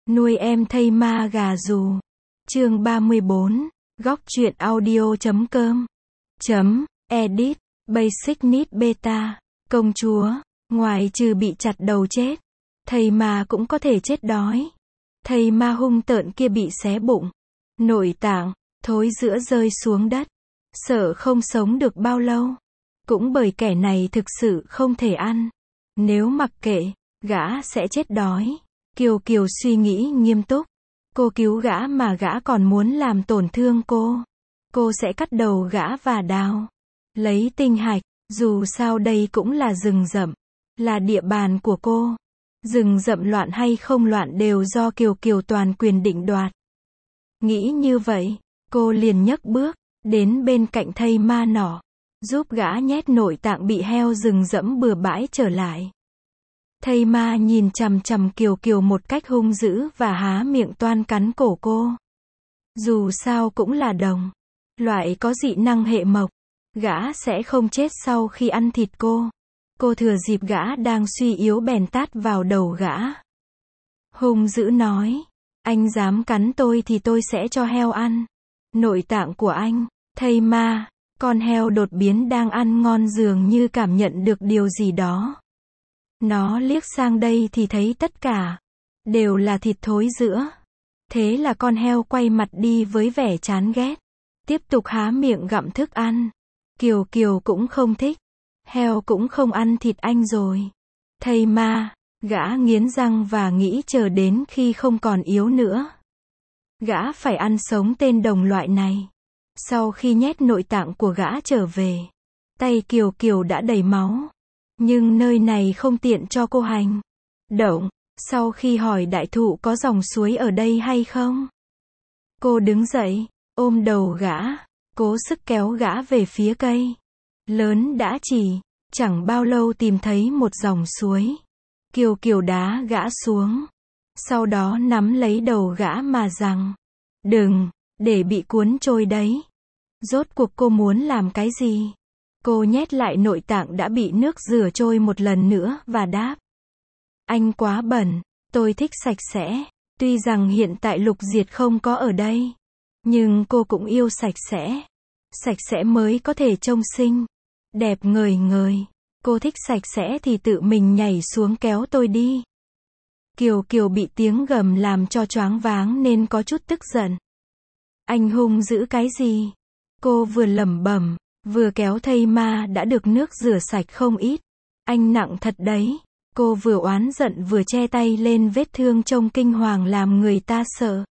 Nuôi em thây ma gà rù. Chương 34, góc truyện audio.com. Edit, Basic Need Beta. Công chúa, ngoài trừ bị chặt đầu chết, thây ma cũng có thể chết đói. Thây ma hung tợn kia bị xé bụng, nội tạng, thối rữa rơi xuống đất, sợ không sống được bao lâu. Cũng bởi kẻ này thực sự không thể ăn. Nếu mặc kệ, gã sẽ chết đói. Kiều Kiều suy nghĩ nghiêm túc. Cô cứu gã mà gã còn muốn làm tổn thương cô. Cô sẽ cắt đầu gã và đào. Lấy tinh hạch, dù sao đây cũng là rừng rậm. Là địa bàn của cô. Rừng rậm loạn hay không loạn đều do Kiều Kiều toàn quyền định đoạt. Nghĩ như vậy, cô liền nhấc bước, đến bên cạnh thây ma nọ, giúp gã nhét nội tạng bị heo rừng rẫm bừa bãi trở lại. Thây ma nhìn chằm chằm Kiều Kiều một cách hung dữ và há miệng toan cắn cổ cô. Dù sao cũng là đồng, loại có dị năng hệ mộc, gã sẽ không chết sau khi ăn thịt cô. Cô thừa dịp gã đang suy yếu bèn tát vào đầu gã. Hung dữ nói, anh dám cắn tôi thì tôi sẽ cho heo ăn nội tạng của anh. Thây ma, con heo đột biến đang ăn ngon dường như cảm nhận được điều gì đó. Nó liếc sang đây thì thấy tất cả đều là thịt thối rữa. Thế là con heo quay mặt đi với vẻ chán ghét, tiếp tục há miệng gặm thức ăn. Kiều Kiều cũng không thích. Heo cũng không ăn thịt anh rồi. Thây ma, gã nghiến răng và nghĩ chờ đến khi không còn yếu nữa, gã phải ăn sống tên đồng loại này. Sau khi nhét nội tạng của gã trở về, tay Kiều Kiều đã đầy máu. Nhưng nơi này không tiện cho cô hành động. Sau khi hỏi đại thụ có dòng suối ở đây hay không, cô đứng dậy, ôm đầu gã, cố sức kéo gã về phía cây lớn đã chỉ chẳng bao lâu tìm thấy một dòng suối. Kiều Kiều đá gã xuống, sau đó nắm lấy đầu gã mà rằng, đừng, để bị cuốn trôi đấy. Rốt cuộc cô muốn làm cái gì? Cô nhét lại nội tạng đã bị nước rửa trôi một lần nữa và đáp, anh quá bẩn, tôi thích sạch sẽ. Tuy rằng hiện tại Lục Diệt không có ở đây, nhưng cô cũng yêu sạch sẽ. Sạch sẽ mới có thể trông xinh, đẹp ngời ngời. Cô thích sạch sẽ thì tự mình nhảy xuống kéo tôi đi. Kiều Kiều bị tiếng gầm làm cho choáng váng nên có chút tức giận. Anh hung dữ cái gì? Cô vừa lẩm bẩm, vừa kéo thây ma đã được nước rửa sạch không ít. Anh nặng thật đấy. Cô vừa oán giận vừa che tay lên vết thương trông kinh hoàng làm người ta sợ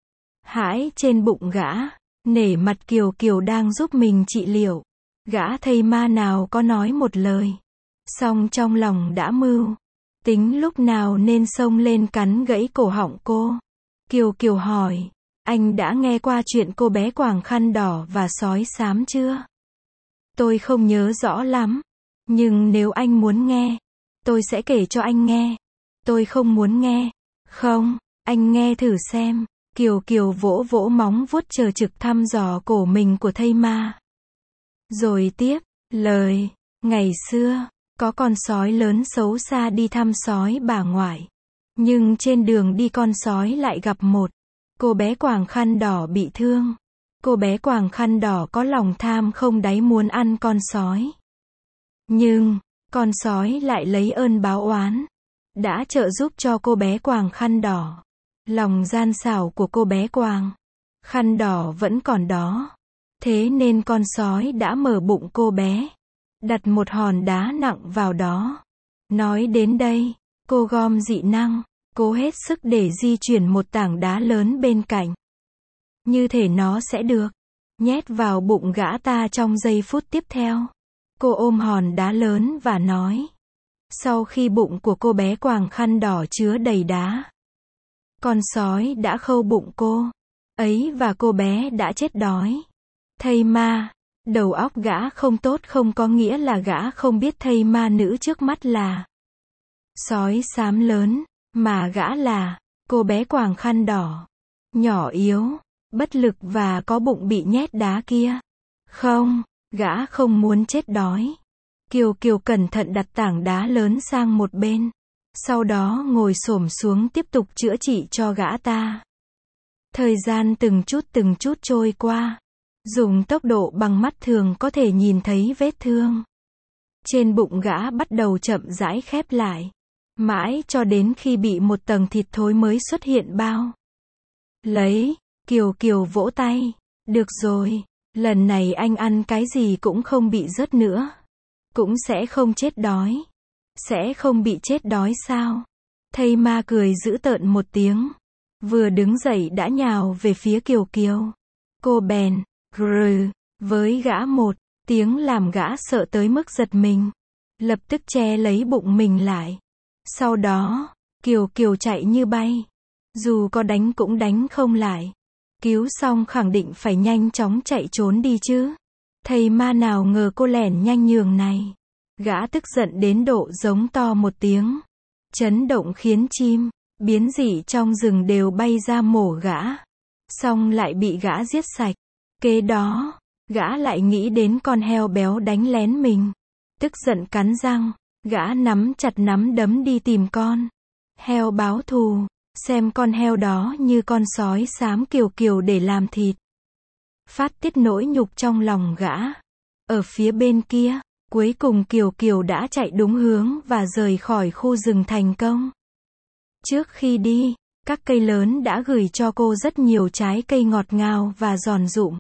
hãi trên bụng gã. Nể mặt Kiều Kiều đang giúp mình trị liệu, gã thây ma nào có nói một lời. Song trong lòng đã mưu tính lúc nào nên xông lên cắn gãy cổ họng cô. Kiều Kiều hỏi, anh đã nghe qua chuyện cô bé quàng khăn đỏ và sói xám chưa? Tôi không nhớ rõ lắm, nhưng nếu anh muốn nghe, tôi sẽ kể cho anh nghe. Tôi không muốn nghe. Không, anh nghe thử xem. Kiều Kiều vỗ vỗ móng vuốt chờ trực thăm dò cổ mình của thây ma. Rồi tiếp lời, ngày xưa, có con sói lớn xấu xa đi thăm sói bà ngoại. Nhưng trên đường đi con sói lại gặp một cô bé quàng khăn đỏ bị thương. Cô bé quàng khăn đỏ có lòng tham không đáy muốn ăn con sói. Nhưng con sói lại lấy ơn báo oán, đã trợ giúp cho cô bé quàng khăn đỏ. Lòng gian xảo của cô bé quàng khăn đỏ vẫn còn đó. Thế nên con sói đã mở bụng cô bé, đặt một hòn đá nặng vào đó. Nói đến đây, cô gom dị năng, cố hết sức để di chuyển một tảng đá lớn bên cạnh. Như thể nó sẽ được nhét vào bụng gã ta trong giây phút tiếp theo. Cô ôm hòn đá lớn và nói. Sau khi bụng của cô bé quàng khăn đỏ chứa đầy đá, con sói đã khâu bụng cô ấy và cô bé đã chết đói. Thây ma, đầu óc gã không tốt không có nghĩa là gã không biết thây ma nữ trước mắt là sói xám lớn, mà gã là cô bé quàng khăn đỏ, nhỏ yếu, bất lực và có bụng bị nhét đá kia. Không, gã không muốn chết đói. Kiều Kiều cẩn thận đặt tảng đá lớn sang một bên. sau đó ngồi xổm xuống tiếp tục chữa trị cho gã ta. Thời gian từng chút trôi qua, dùng tốc độ bằng mắt thường có thể nhìn thấy vết thương trên bụng gã bắt đầu chậm rãi khép lại, mãi cho đến khi bị một tầng thịt thối mới xuất hiện bao lấy. Kiều Kiều vỗ tay, được rồi, lần này anh ăn cái gì cũng không bị rớt nữa, cũng sẽ không chết đói. Sẽ không bị chết đói sao? Thây ma cười dữ tợn một tiếng, vừa đứng dậy đã nhào về phía Kiều Kiều. Cô bèn grừ với gã một tiếng làm gã sợ tới mức giật mình, lập tức che lấy bụng mình lại. Sau đó, Kiều Kiều chạy như bay, dù có đánh cũng đánh không lại. Cứu xong khẳng định phải nhanh chóng chạy trốn đi chứ. Thầy ma nào ngờ cô lẻn nhanh nhường này. Gã tức giận đến độ giống to một tiếng, chấn động khiến chim biến dị trong rừng đều bay ra mổ gã, xong lại bị gã giết sạch. Kế đó, gã lại nghĩ đến con heo béo đánh lén mình, tức giận cắn răng, gã nắm chặt nắm đấm đi tìm con heo báo thù, xem con heo đó như con sói xám Kiều Kiều để làm thịt. Phát tiết nỗi nhục trong lòng gã. Ở phía bên kia, cuối cùng Kiều Kiều đã chạy đúng hướng và rời khỏi khu rừng thành công. Trước khi đi, các cây lớn đã gửi cho cô rất nhiều trái cây ngọt ngào và giòn rụm,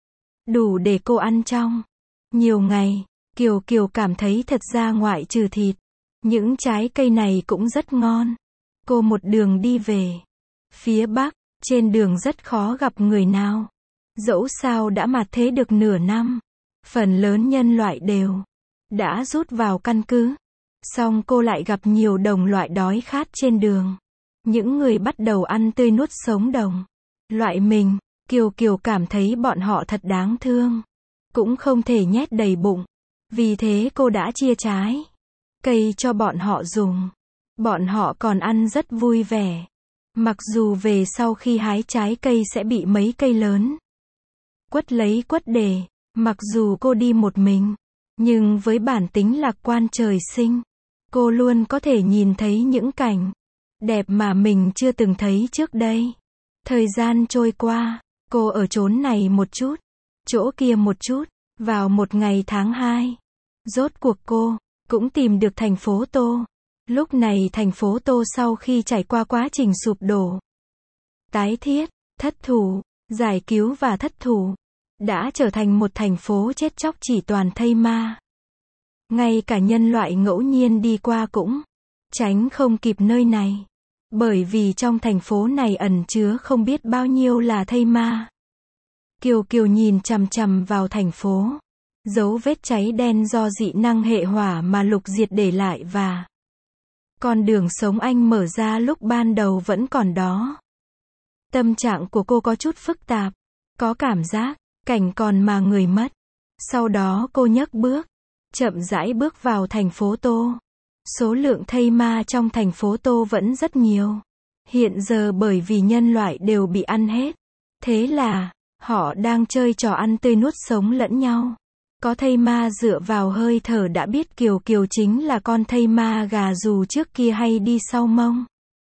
đủ để cô ăn trong nhiều ngày. Kiều Kiều cảm thấy thật ra ngoại trừ thịt, những trái cây này cũng rất ngon. Cô một đường đi về phía Bắc, trên đường rất khó gặp người nào. Dẫu sao đã mạt thế được nửa năm, phần lớn nhân loại đều đã rút vào căn cứ. Xong cô lại gặp nhiều đồng loại đói khát trên đường. Những người bắt đầu ăn tươi nuốt sống đồng loại mình. Kiều Kiều cảm thấy bọn họ thật đáng thương, cũng không thể nhét đầy bụng. Vì thế cô đã chia trái cây cho bọn họ dùng. Bọn họ còn ăn rất vui vẻ. Mặc dù về sau khi hái trái cây sẽ bị mấy cây lớn quất lấy quất để. Mặc dù cô đi một mình, nhưng với bản tính lạc quan trời sinh, cô luôn có thể nhìn thấy những cảnh đẹp mà mình chưa từng thấy trước đây. Thời gian trôi qua, cô ở chốn này một chút, chỗ kia một chút. Vào một ngày tháng 2, rốt cuộc cô cũng tìm được thành phố Tô. Lúc này thành phố Tô sau khi trải qua quá trình sụp đổ, tái thiết, thất thủ, giải cứu và thất thủ, đã trở thành một thành phố chết chóc chỉ toàn thây ma. Ngay cả nhân loại ngẫu nhiên đi qua cũng tránh không kịp nơi này, bởi vì trong thành phố này ẩn chứa không biết bao nhiêu là thây ma. Kiều Kiều nhìn chằm chằm vào thành phố, dấu vết cháy đen do dị năng hệ hỏa mà Lục Diệt để lại và con đường sống anh mở ra lúc ban đầu vẫn còn đó. Tâm trạng của cô có chút phức tạp, có cảm giác cảnh còn mà người mất. Sau đó cô nhấc bước, chậm rãi bước vào thành phố Tô. Số lượng thây ma trong thành phố Tô vẫn rất nhiều. Hiện giờ bởi vì nhân loại đều bị ăn hết, thế là họ đang chơi trò ăn tươi nuốt sống lẫn nhau. Có thây ma dựa vào hơi thở đã biết Kiều Kiều chính là con thây ma gà dù trước kia hay đi sau mông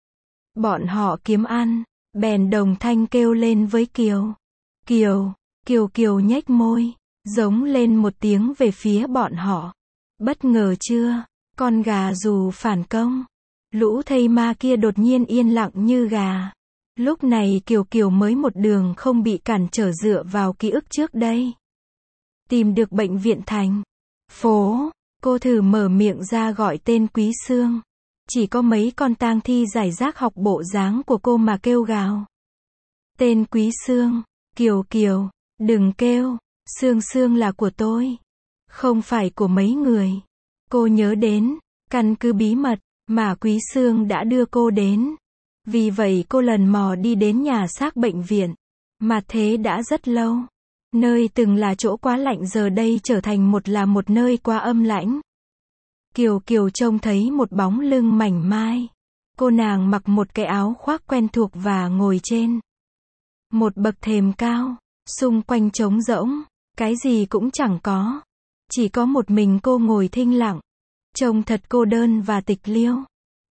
bọn họ kiếm ăn, bèn đồng thanh kêu lên với Kiều Kiều. Kiều Kiều nhếch môi, giống lên một tiếng về phía bọn họ. Bất ngờ chưa? Con gà dù phản công. Lũ thây ma kia đột nhiên yên lặng như gà. Lúc này Kiều Kiều mới một đường không bị cản trở dựa vào ký ức trước đây. Tìm được bệnh viện thành phố, cô thử mở miệng ra gọi tên Quý Sương. Chỉ có mấy con tang thi rải rác học bộ dáng của cô mà kêu gào. Tên Quý Sương. Kiều Kiều, đừng kêu, Sương Sương là của tôi, không phải của mấy người. Cô nhớ đến căn cứ bí mật mà Quý Sương đã đưa cô đến. Vì vậy cô lần mò đi đến nhà xác bệnh viện. Mà thế đã rất lâu. Nơi từng là chỗ quá lạnh giờ đây trở thành một nơi quá âm lãnh. Kiều Kiều trông thấy một bóng lưng mảnh mai. Cô nàng mặc một cái áo khoác quen thuộc và ngồi trên một bậc thềm cao. Xung quanh trống rỗng, cái gì cũng chẳng có. Chỉ có một mình cô ngồi thinh lặng. Trông thật cô đơn và tịch liêu.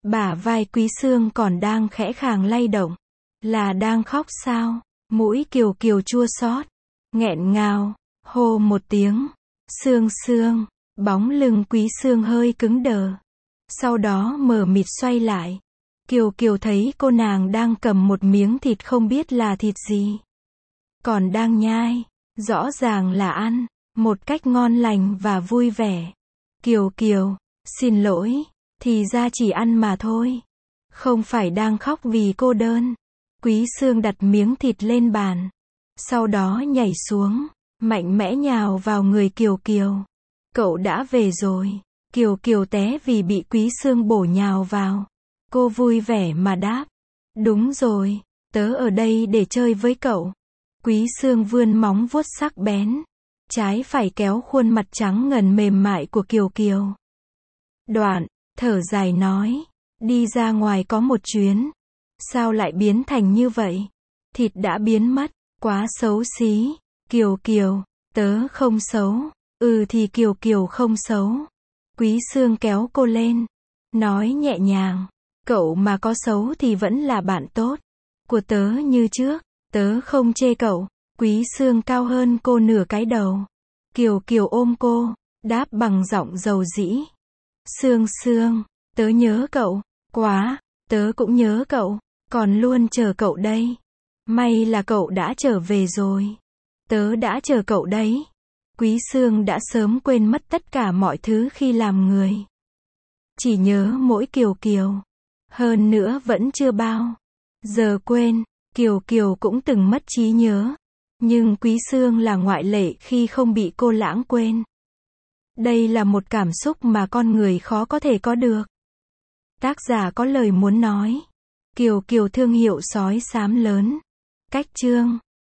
Bả vai Quý Xương còn đang khẽ khàng lay động. Là đang khóc sao? Mũi Kiều Kiều chua xót, nghẹn ngào, hô một tiếng. Xương Xương, bóng lưng Quý Xương hơi cứng đờ. Sau đó mờ mịt xoay lại. Kiều Kiều thấy cô nàng đang cầm một miếng thịt không biết là thịt gì. Còn đang nhai, rõ ràng là ăn, một cách ngon lành và vui vẻ. Kiều Kiều, xin lỗi, thì ra chỉ ăn mà thôi. Không phải đang khóc vì cô đơn. Quý Xương đặt miếng thịt lên bàn. Sau đó nhảy xuống, mạnh mẽ nhào vào người Kiều Kiều. Cậu đã về rồi. Kiều Kiều té vì bị Quý Xương bổ nhào vào. Cô vui vẻ mà đáp. Đúng rồi, tớ ở đây để chơi với cậu. Quý Xương vươn móng vuốt sắc bén. Trái phải kéo khuôn mặt trắng ngần mềm mại của Kiều Kiều. Đoạn, thở dài nói. Đi ra ngoài có một chuyến. Sao lại biến thành như vậy? Thịt đã biến mất, quá xấu xí. Kiều Kiều, tớ không xấu. Thì Kiều Kiều không xấu. Quý Xương kéo cô lên. Nói nhẹ nhàng. Cậu mà có xấu thì vẫn là bạn tốt của tớ như trước. Tớ không chê cậu. Quý Xương cao hơn cô nửa cái đầu. Kiều Kiều ôm cô, đáp bằng giọng dầu dĩ. Xương Xương, tớ nhớ cậu, quá, tớ cũng nhớ cậu, còn luôn chờ cậu đây. May là cậu đã trở về rồi. Tớ đã chờ cậu đấy. Quý Xương đã sớm quên mất tất cả mọi thứ khi làm người. Chỉ nhớ mỗi Kiều Kiều. Hơn nữa vẫn chưa bao giờ quên. Kiều Kiều cũng từng mất trí nhớ. Nhưng Quý Xương là ngoại lệ khi không bị cô lãng quên. Đây là một cảm xúc mà con người khó có thể có được. Tác giả có lời muốn nói. Kiều Kiều thương hiệu sói xám lớn. Cách chương